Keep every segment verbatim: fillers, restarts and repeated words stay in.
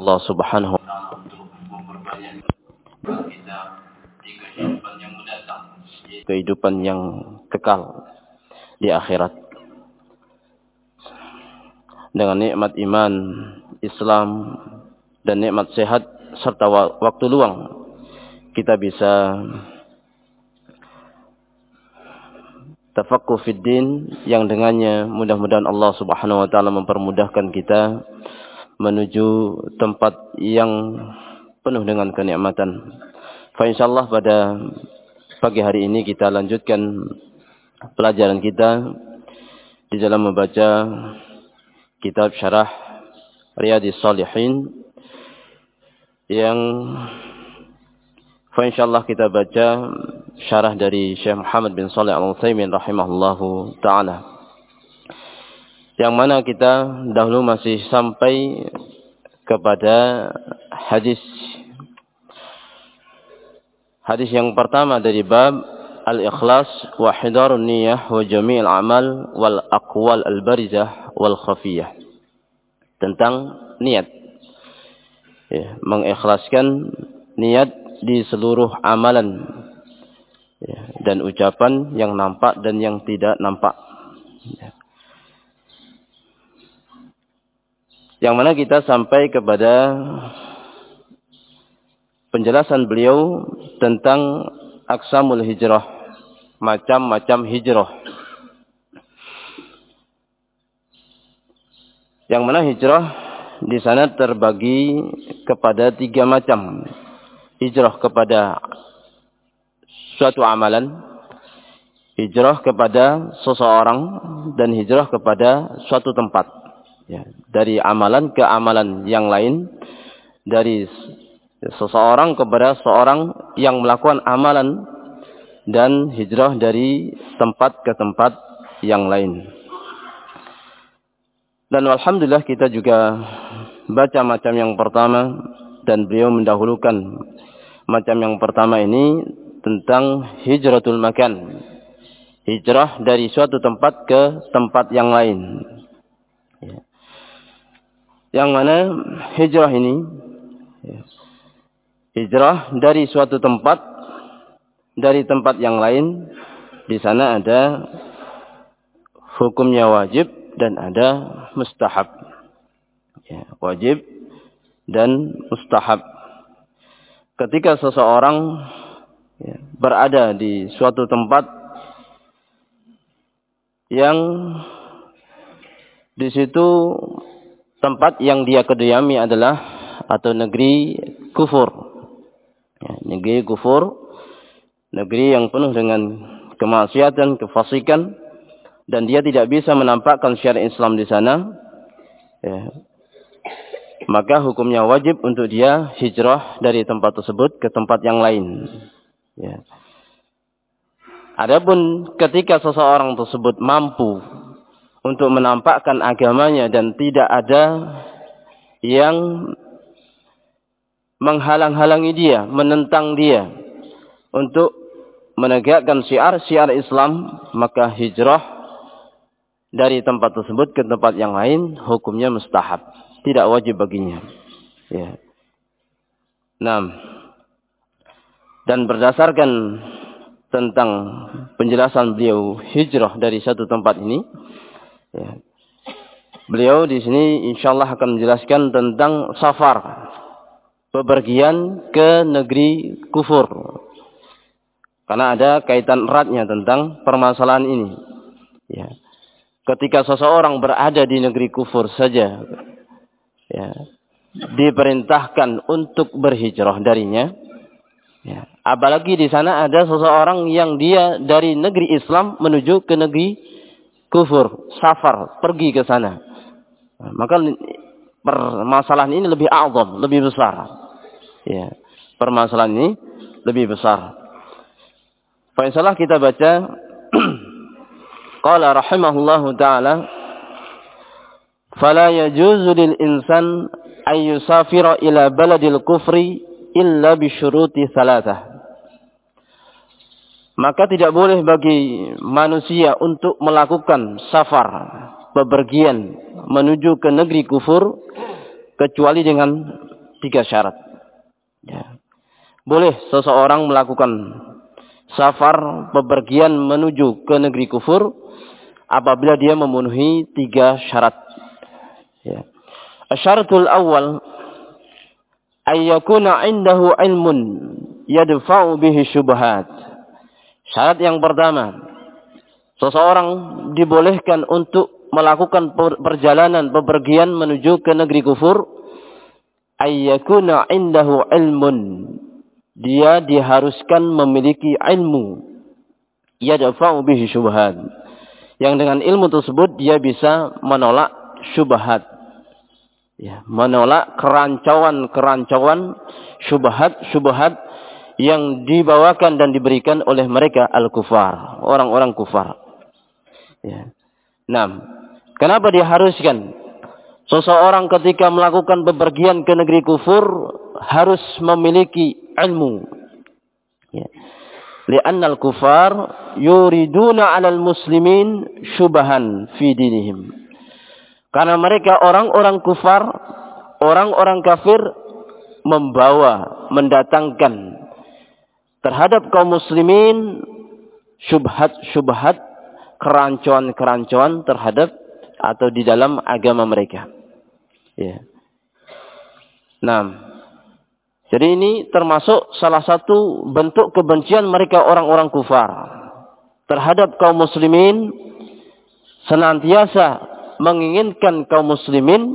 Allah Subhanahu wa taala untuk memperbanyak kita di kehidupan yang mendatang, kehidupan yang kekal di akhirat. Dengan nikmat iman, Islam dan nikmat sehat serta waktu luang, kita bisa tafaqquh fid din yang dengannya mudah-mudahan Allah Subhanahu wa taala mempermudahkan kita menuju tempat yang penuh dengan kenikmatan. Fa insyaallah pada pagi hari ini kita lanjutkan pelajaran kita di dalam membaca kitab Syarah Riyadhis Shalihin yang fa insyaallah kita baca syarah dari Syekh Muhammad bin Shalih Al-Utsaimin rahimahullahu taala, yang mana kita dahulu masih sampai kepada hadis hadis yang pertama dari bab al-ikhlas wa hidarun niyyah wa jami'il amal wal aqwal al-barizah wal khafiyah, tentang niat, ya, mengikhlaskan niat di seluruh amalan, ya, dan ucapan yang nampak dan yang tidak nampak, ya. Yang mana kita sampai kepada penjelasan beliau tentang aqsamul hijrah, macam-macam hijrah. Yang mana hijrah di sana terbagi kepada tiga macam. Hijrah kepada suatu amalan, hijrah kepada seseorang, dan hijrah kepada suatu tempat. Ya, dari amalan ke amalan yang lain, dari seseorang kepada seorang yang melakukan amalan, dan hijrah dari tempat ke tempat yang lain. Dan alhamdulillah kita juga baca macam yang pertama, dan beliau mendahulukan macam yang pertama ini tentang hijratul makan, hijrah dari suatu tempat ke tempat yang lain, ya. Yang mana hijrah ini, ya, hijrah dari suatu tempat dari tempat yang lain, di sana ada hukumnya wajib dan ada mustahab, ya, wajib dan mustahab. Ketika seseorang, ya, berada di suatu tempat yang di situ tempat yang dia kediami adalah atau negeri kufur, ya, negeri kufur, negeri yang penuh dengan kemaksiatan, kefasikan, dan dia tidak bisa menampakkan syariat Islam di sana, ya, maka hukumnya wajib untuk dia hijrah dari tempat tersebut ke tempat yang lain, ya. Adapun ketika seseorang tersebut mampu untuk menampakkan agamanya dan tidak ada yang menghalang-halangi dia, menentang dia untuk menegakkan syiar-syiar Islam, maka hijrah dari tempat tersebut ke tempat yang lain hukumnya mustahab, tidak wajib baginya, ya. Nah, dan berdasarkan tentang penjelasan beliau hijrah dari satu tempat ini, ya, beliau di sini insyaallah akan menjelaskan tentang safar, bepergian ke negeri kufur, karena ada kaitan eratnya tentang permasalahan ini, ya. Ketika seseorang berada di negeri kufur saja, ya, diperintahkan untuk berhijrah darinya, ya, apalagi di sana ada seseorang yang dia dari negeri Islam menuju ke negeri kufur, safar, pergi ke sana, maka permasalahan ini lebih a'zam, lebih besar, ya, permasalahan ini lebih besar. Fa insyaallah kita baca qala rahimahullahu ta'ala fala yajuzu lil insan ay yusafira ila baladil kufri illa bi syuruti thalathah. Maka tidak boleh bagi manusia untuk melakukan safar, bepergian menuju ke negeri kufur, kecuali dengan tiga syarat. Ya. Boleh seseorang melakukan safar, bepergian menuju ke negeri kufur apabila dia memenuhi tiga syarat. Ya. Asyaratul awal ayyakuna indahu ilmun yadfa'u bihi syubhat. Syarat yang pertama, seseorang dibolehkan untuk melakukan perjalanan bepergian menuju ke negeri kufur ayyakuna indahu ilmun. Dia diharuskan memiliki ilmu yadfa'u bihi syubhat. Yang dengan ilmu tersebut dia bisa menolak syubhat. Ya, menolak kerancauan-kerancauan syubhat-syubhat yang dibawakan dan diberikan oleh mereka al-kufar, orang-orang kufar. Ya. Nah, kenapa diharuskan seseorang ketika melakukan bepergian ke negeri kufur harus memiliki ilmu? Ya. Li'anna al-kufar yuriduna 'alal muslimin syubhan fi dinihim. Karena mereka orang-orang kufar, orang-orang kafir membawa, mendatangkan terhadap kaum muslimin syubhat-syubhat, kerancuan-kerancuan terhadap atau di dalam agama mereka. Ya. Nah, jadi ini termasuk salah satu bentuk kebencian mereka orang-orang kufar terhadap kaum muslimin, senantiasa menginginkan kaum muslimin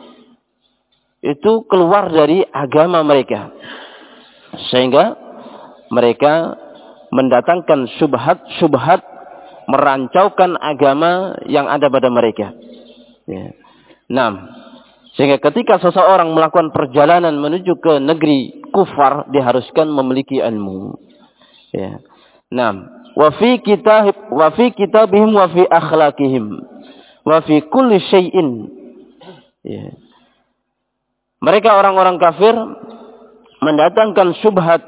itu keluar dari agama mereka, sehingga mereka mendatangkan syubhat-syubhat, merancaukan agama yang ada pada mereka. Ya. Nah, sehingga ketika seseorang melakukan perjalanan menuju ke negeri kufar diharuskan memiliki ilmu. Ya. Nah, wa fi kitab wa fi kitabihim wa fi akhlaqihim wa fi kulli syai'in. Ya. Mereka orang-orang kafir mendatangkan syubhat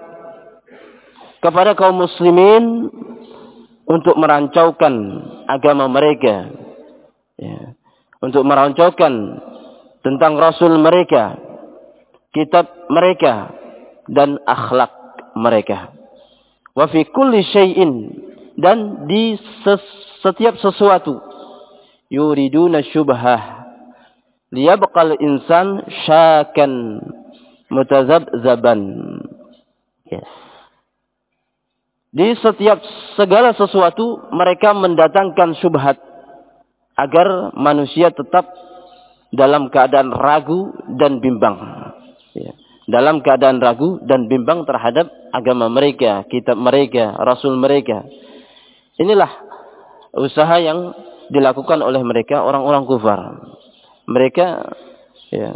kepada kaum muslimin untuk merancaukan agama mereka. Ya. Untuk merancaukan tentang rasul mereka, kitab mereka, dan akhlak mereka. Wa fi kulli syai'in, dan di ses- setiap sesuatu. Yuriduna syubhah liyabqal insan syakan mutazabzaban. Ya. Di setiap segala sesuatu mereka mendatangkan syubhat agar manusia tetap dalam keadaan ragu dan bimbang. Ya. Dalam keadaan ragu dan bimbang terhadap agama mereka, kitab mereka, rasul mereka. Inilah usaha yang dilakukan oleh mereka orang-orang kufar. Mereka ya,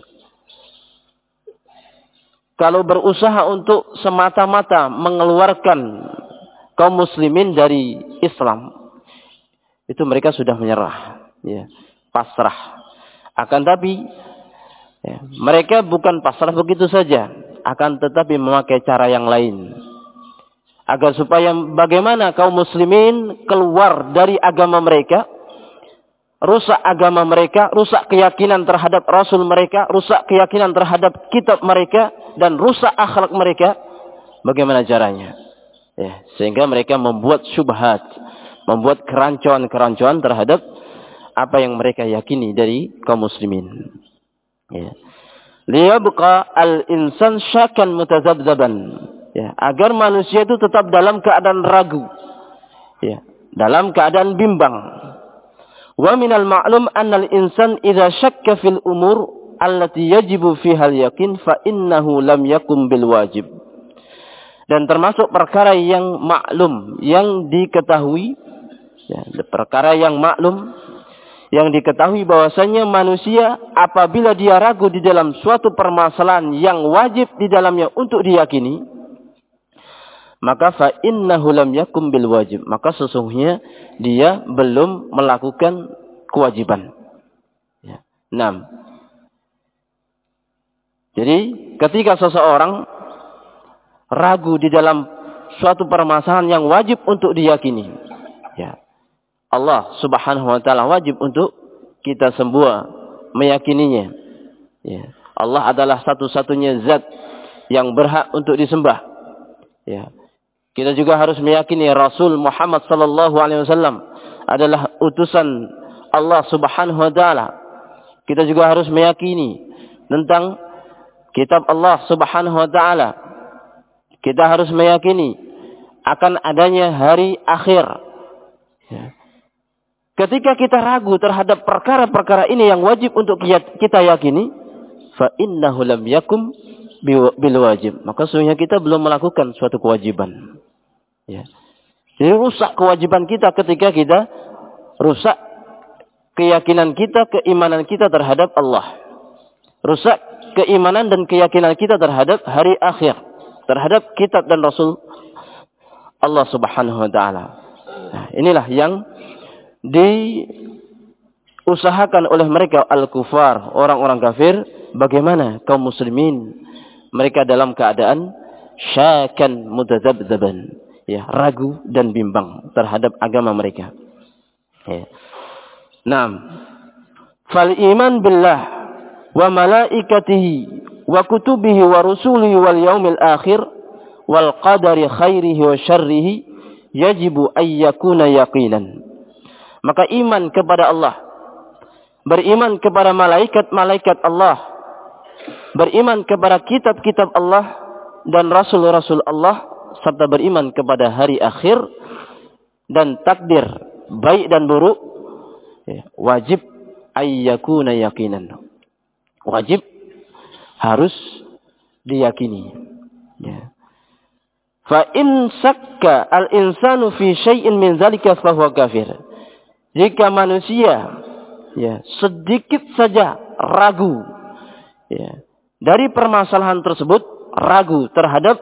kalau berusaha untuk semata-mata mengeluarkan kaum muslimin dari Islam, itu mereka sudah menyerah, ya, pasrah. Akan tapi ya, mereka bukan pasrah begitu saja, akan tetapi memakai cara yang lain agar supaya bagaimana kaum muslimin keluar dari agama mereka, rusak agama mereka, rusak keyakinan terhadap rasul mereka, rusak keyakinan terhadap kitab mereka, dan rusak akhlak mereka. Bagaimana caranya? Ya, sehingga mereka membuat syubhat, membuat kerancuan-kerancuan terhadap apa yang mereka yakini dari kaum muslimin. Ya. Liyabqa al-insan syakan mutazabzaban. Ya, agar manusia itu tetap dalam keadaan ragu. Ya, dalam keadaan bimbang. Wa minal ma'lum annal insan idza syakka fil umur allati yajibu fiha al-yaqin fa innahu lam yakum bil wajib. Dan termasuk perkara yang maklum, yang diketahui, ya, perkara yang maklum, yang diketahui bahwasanya manusia apabila dia ragu di dalam suatu permasalahan yang wajib di dalamnya untuk diyakini, maka fa innahu lam yakum bil wajib, maka sesungguhnya dia belum melakukan kewajiban. Ya. enam. Jadi ketika seseorang ragu di dalam suatu permasalahan yang wajib untuk diyakini, ya, Allah subhanahu wa ta'ala wajib untuk kita semua meyakininya. Ya. Allah adalah satu-satunya zat yang berhak untuk disembah. Ya. Kita juga harus meyakini Rasul Muhammad sallallahu alaihi wasallam adalah utusan Allah Subhanahu wa taala. Kita juga harus meyakini tentang kitab Allah Subhanahu wa taala. Kita harus meyakini akan adanya hari akhir. Ya. Ketika kita ragu terhadap perkara-perkara ini yang wajib untuk kita yakini, fa innahu lam yakum bil wajib. Maka sesungguhnya kita belum melakukan suatu kewajiban. Ya. Jadi rusak kewajiban kita ketika kita rusak keyakinan kita, keimanan kita terhadap Allah. Rusak keimanan dan keyakinan kita terhadap hari akhir, terhadap kitab dan Rasul Allah Subhanahu wa taala. Nah, inilah yang diusahakan oleh mereka al-kufar, orang-orang kafir, bagaimana kaum muslimin mereka dalam keadaan syakan mutadzabzaban, ya, ragu dan bimbang terhadap agama mereka. Ya. Naam. Fal iman billah wa malaikatihi wa kutubihi wa rusulihi wal yaumil akhir wal qadari khairihi wa syarrihi yajibu ay yakuna yaqinan. Maka iman kepada Allah, beriman kepada malaikat-malaikat Allah, beriman kepada kitab-kitab Allah dan rasul-rasul Allah, serta beriman kepada hari akhir dan takdir baik dan buruk, ya, wajib ayyakuna yaqinan. Wajib harus diyakini. Ya. Fa in sakka al-insanu fi syai'in min dzalika fa huwa kafir. Jika manusia, ya, sedikit saja ragu, ya, dari permasalahan tersebut, ragu terhadap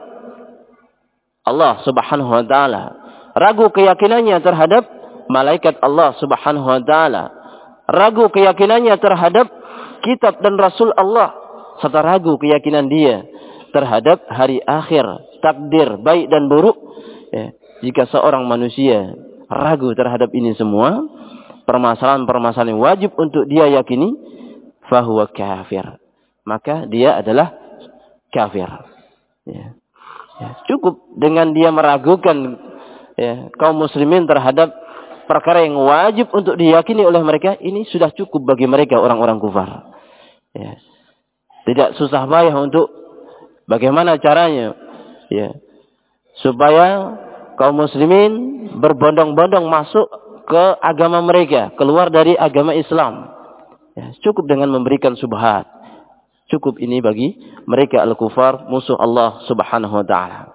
Allah Subhanahu wa taala, ragu keyakinannya terhadap malaikat Allah Subhanahu wa taala, ragu keyakinannya terhadap kitab dan rasul Allah, serta ragu keyakinan dia terhadap hari akhir, takdir baik dan buruk, ya, jika seorang manusia ragu terhadap ini semua, permasalahan-permasalahan yang wajib untuk dia yakini, fahuwa kafir, maka dia adalah kafir. Ya. Ya, cukup dengan dia meragukan, ya, kaum muslimin terhadap perkara yang wajib untuk diyakini oleh mereka, ini sudah cukup bagi mereka orang-orang kufar. Ya. Tidak susah payah untuk bagaimana caranya, ya, supaya kaum muslimin berbondong-bondong masuk ke agama mereka, keluar dari agama Islam. Ya, cukup dengan memberikan subhat. Cukup ini bagi mereka al-kufar, musuh Allah Subhanahu wa taala.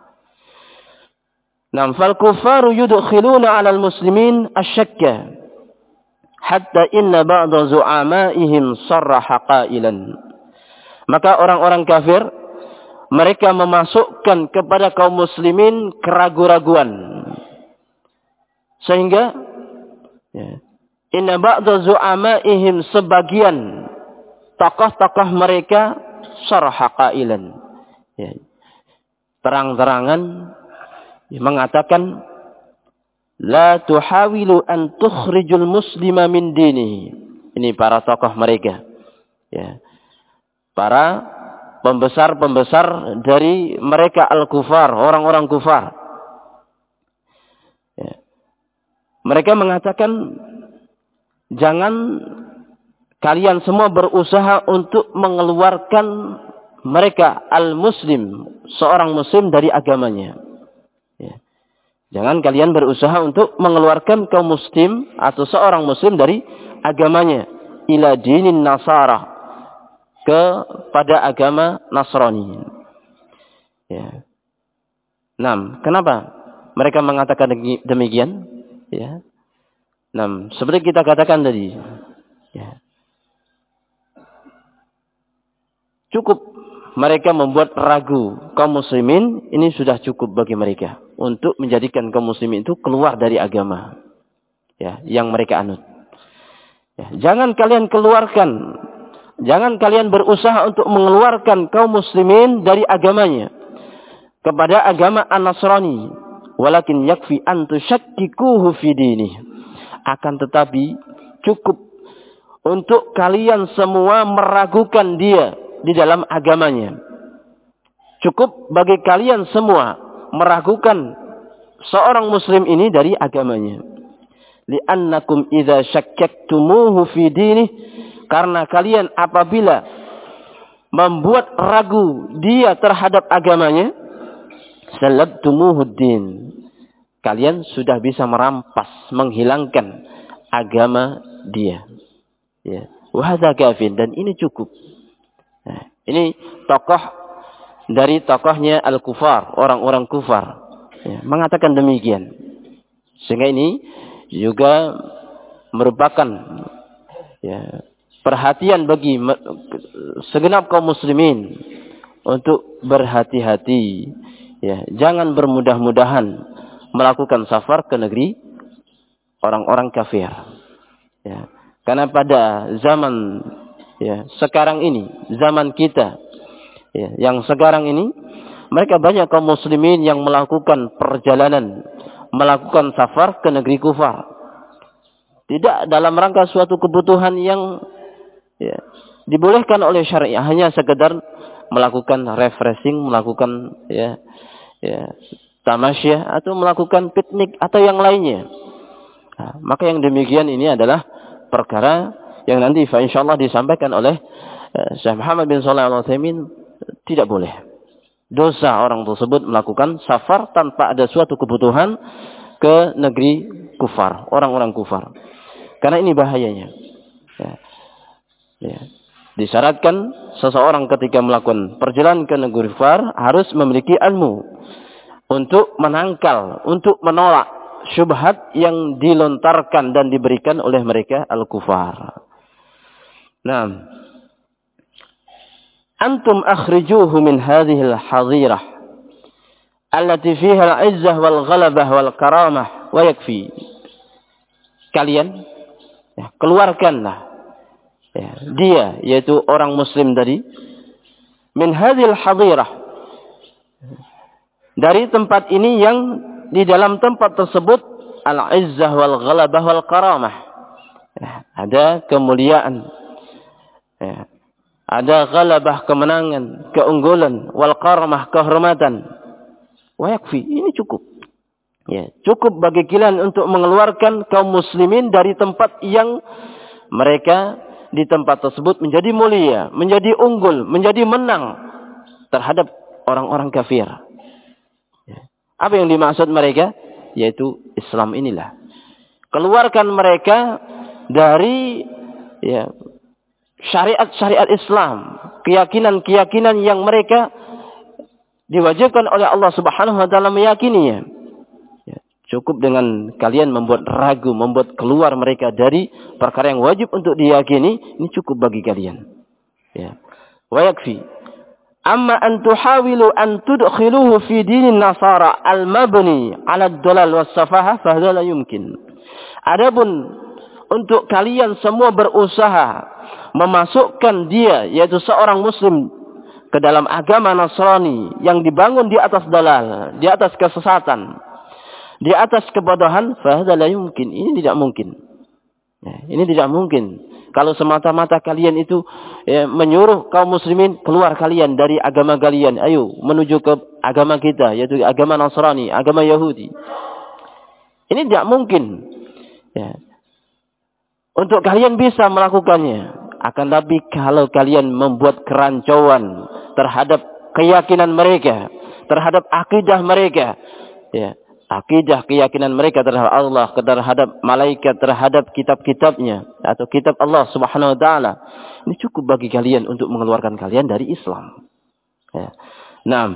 Nam fal kufaru yudkhiluna 'ala al-muslimin asy-syakka hatta inna ba'dha zu'amaihim sarraha qailan. Maka orang-orang kafir mereka memasukkan kepada kaum muslimin keraguan-raguan. Sehingga, ya, inna ba'dha zu'amaihim, sebagian tokoh-tokoh mereka sarraha qailan, ya, terang-terangan, ya, mengatakan la tuhawilu an tukhrijul muslima min dinihi. Ini para tokoh mereka, ya, para pembesar-pembesar dari mereka al-kufar, orang-orang kufar. Ya. Mereka mengatakan jangan kalian semua berusaha untuk mengeluarkan mereka al-muslim, seorang muslim, dari agamanya. Ya. Jangan kalian berusaha untuk mengeluarkan kaum muslim atau seorang muslim dari agamanya. Ila dinin nasara, kepada agama Nasrani. Ya. Nah, kenapa mereka mengatakan demikian? Ya. Nah, seperti kita katakan tadi, ya, cukup mereka membuat ragu kaum muslimin, ini sudah cukup bagi mereka untuk menjadikan kaum muslimin itu keluar dari agama, ya, yang mereka anut. Ya, jangan kalian keluarkan, jangan kalian berusaha untuk mengeluarkan kaum muslimin dari agamanya kepada agama An-Nasrani, walakin yakfi an tushakkikuhu fi dinih. Akan tetapi cukup untuk kalian semua meragukan dia di dalam agamanya. Cukup bagi kalian semua meragukan seorang muslim ini dari agamanya. Li'annakum idza syakkatumuhu fi dinih, karena kalian apabila membuat ragu dia terhadap agamanya, salabtumuhu din, kalian sudah bisa merampas, menghilangkan agama dia. Ya, wa hadza kafin, dan ini cukup. Nah, ini tokoh dari tokohnya al-kufar, orang-orang kufar, ya, mengatakan demikian. Sehingga ini juga merupakan, ya, perhatian bagi segenap kaum muslimin untuk berhati-hati, ya, jangan bermudah-mudahan melakukan safar ke negeri orang-orang kafir, ya. Karena pada zaman, ya, sekarang ini, zaman kita, ya, yang sekarang ini, mereka banyak kaum muslimin yang melakukan perjalanan, melakukan safar ke negeri kufar. Tidak dalam rangka suatu kebutuhan yang, ya, dibolehkan oleh syariah, hanya sekedar melakukan refreshing, melakukan, ya, ya, tamasya, atau melakukan piknik atau yang lainnya. Nah, maka yang demikian ini adalah perkara yang nanti insyaallah disampaikan oleh uh, Syekh Muhammad bin Shalih Al-Utsaimin, tidak boleh. Dosa orang tersebut melakukan safar tanpa ada suatu kebutuhan ke negeri kufar, orang-orang kufar. Karena ini bahayanya. Ya. Ya. Disyaratkan seseorang ketika melakukan perjalanan ke negeri kufar harus memiliki ilmu untuk menangkal, untuk menolak syubhat yang dilontarkan dan diberikan oleh mereka al-kufar. Nah, antum akhrijuhu min hadhihi al-hadhirah allati fiha al-izzah wal ghalabah wal karamah wa yakfi. Kalian, ya, keluarkanlah, ya, dia, yaitu orang muslim tadi, min hadhihi al-hadhirah, dari tempat ini yang di dalam tempat tersebut al-izzah wal ghalabah wal karamah, ya, ada kemuliaan, ya, ada ghalabah, kemenangan, keunggulan, wal karamah, kehormatan. Wa yakfi, ini cukup. Ya, cukup bagi kalian untuk mengeluarkan kaum muslimin dari tempat yang mereka di tempat tersebut menjadi mulia, menjadi unggul, menjadi menang terhadap orang-orang kafir. Apa yang dimaksud mereka? Yaitu Islam inilah. Keluarkan mereka dari, ya, syariat-syariat Islam, keyakinan-keyakinan yang mereka diwajibkan oleh Allah Subhanahu wa taala meyakininya. Ya, cukup dengan kalian membuat ragu, membuat keluar mereka dari perkara yang wajib untuk diyakini, ini cukup bagi kalian. Ya. Wa yakfi. Amma an tuhawilu an tudkhiluhu fi dinin nasara al-mabni 'ala ad-dalal was-safaha fa hadha la yumkin. Adapun untuk kalian semua berusaha memasukkan dia, yaitu seorang muslim, ke dalam agama Nasrani yang dibangun di atas dalal, di atas kesesatan, di atas kebodohan, fa hadha la yumkin. Ini tidak mungkin. Ya, ini tidak mungkin. Kalau semata-mata kalian itu, ya, menyuruh kaum muslimin, keluar kalian dari agama kalian, ayo menuju ke agama kita, yaitu agama Nasrani, agama Yahudi. Ini tidak mungkin. Ya. Untuk kalian bisa melakukannya. Akan tapi kalau kalian membuat kerancuan terhadap keyakinan mereka, terhadap akidah mereka, ya, akidah, keyakinan mereka terhadap Allah, terhadap malaikat, terhadap kitab-kitabnya, atau kitab Allah Subhanahu wa taala, ini cukup bagi kalian untuk mengeluarkan kalian dari Islam. Ya. Nah,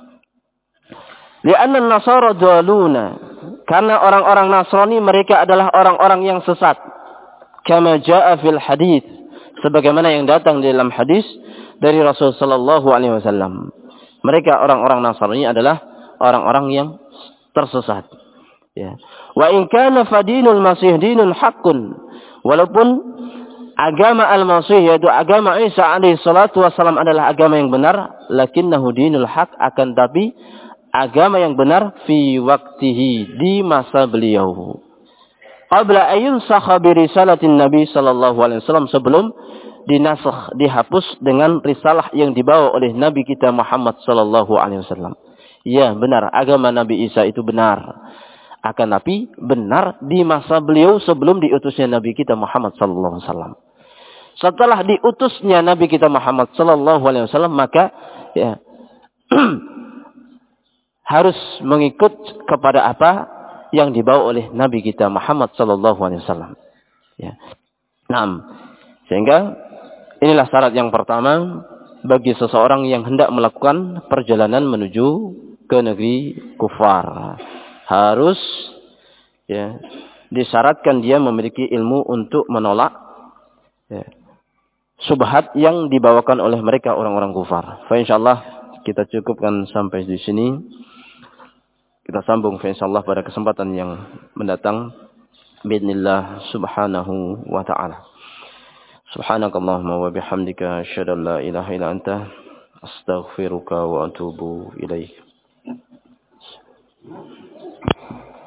li'anna an-nasara daluna, karena orang-orang Nasrani mereka adalah orang-orang yang sesat. Kama jaa fil hadis, sebagaimana yang datang di dalam hadis dari Rasul sallallahu alaihi wasallam. Mereka orang-orang Nasrani adalah orang-orang yang tersesat. Ya. Wa in kana fadinul masih dinun haqqun, walaupun agama al-masih, yaitu agama Isa alaihi salatu wasallam adalah agama yang benar, lakinnahu dinul haq, akan tapi agama yang benar fi waqtihi, di masa beliau. Qabla ayun sakha bi risalatin Nabi sallallahu alaihi wasallam, sebelum dinasakh, dihapus dengan risalah yang dibawa oleh Nabi kita Muhammad sallallahu alaihi wasallam. Ya, benar, agama Nabi Isa itu benar. Akan tapi benar di masa beliau sebelum diutusnya Nabi kita Muhammad sallallahu alaihi wasallam. Setelah diutusnya Nabi kita Muhammad sallallahu alaihi wasallam, maka ya harus mengikut kepada apa yang dibawa oleh Nabi kita Muhammad sallallahu alaihi wasallam. Ya. Naam. Sehingga inilah syarat yang pertama bagi seseorang yang hendak melakukan perjalanan menuju ke negeri kufar. Harus ya, disyaratkan dia memiliki ilmu untuk menolak ya, subhat yang dibawakan oleh mereka orang-orang kufar. Fa insyaallah kita cukupkan sampai di sini. Kita sambung fa insyaallah pada kesempatan yang mendatang. Bismillah subhanahu wa ta'ala. Subhanakallahumma wa bihamdika asyhadu an la ilaha illa anta astaghfiruka wa atubu ilaik.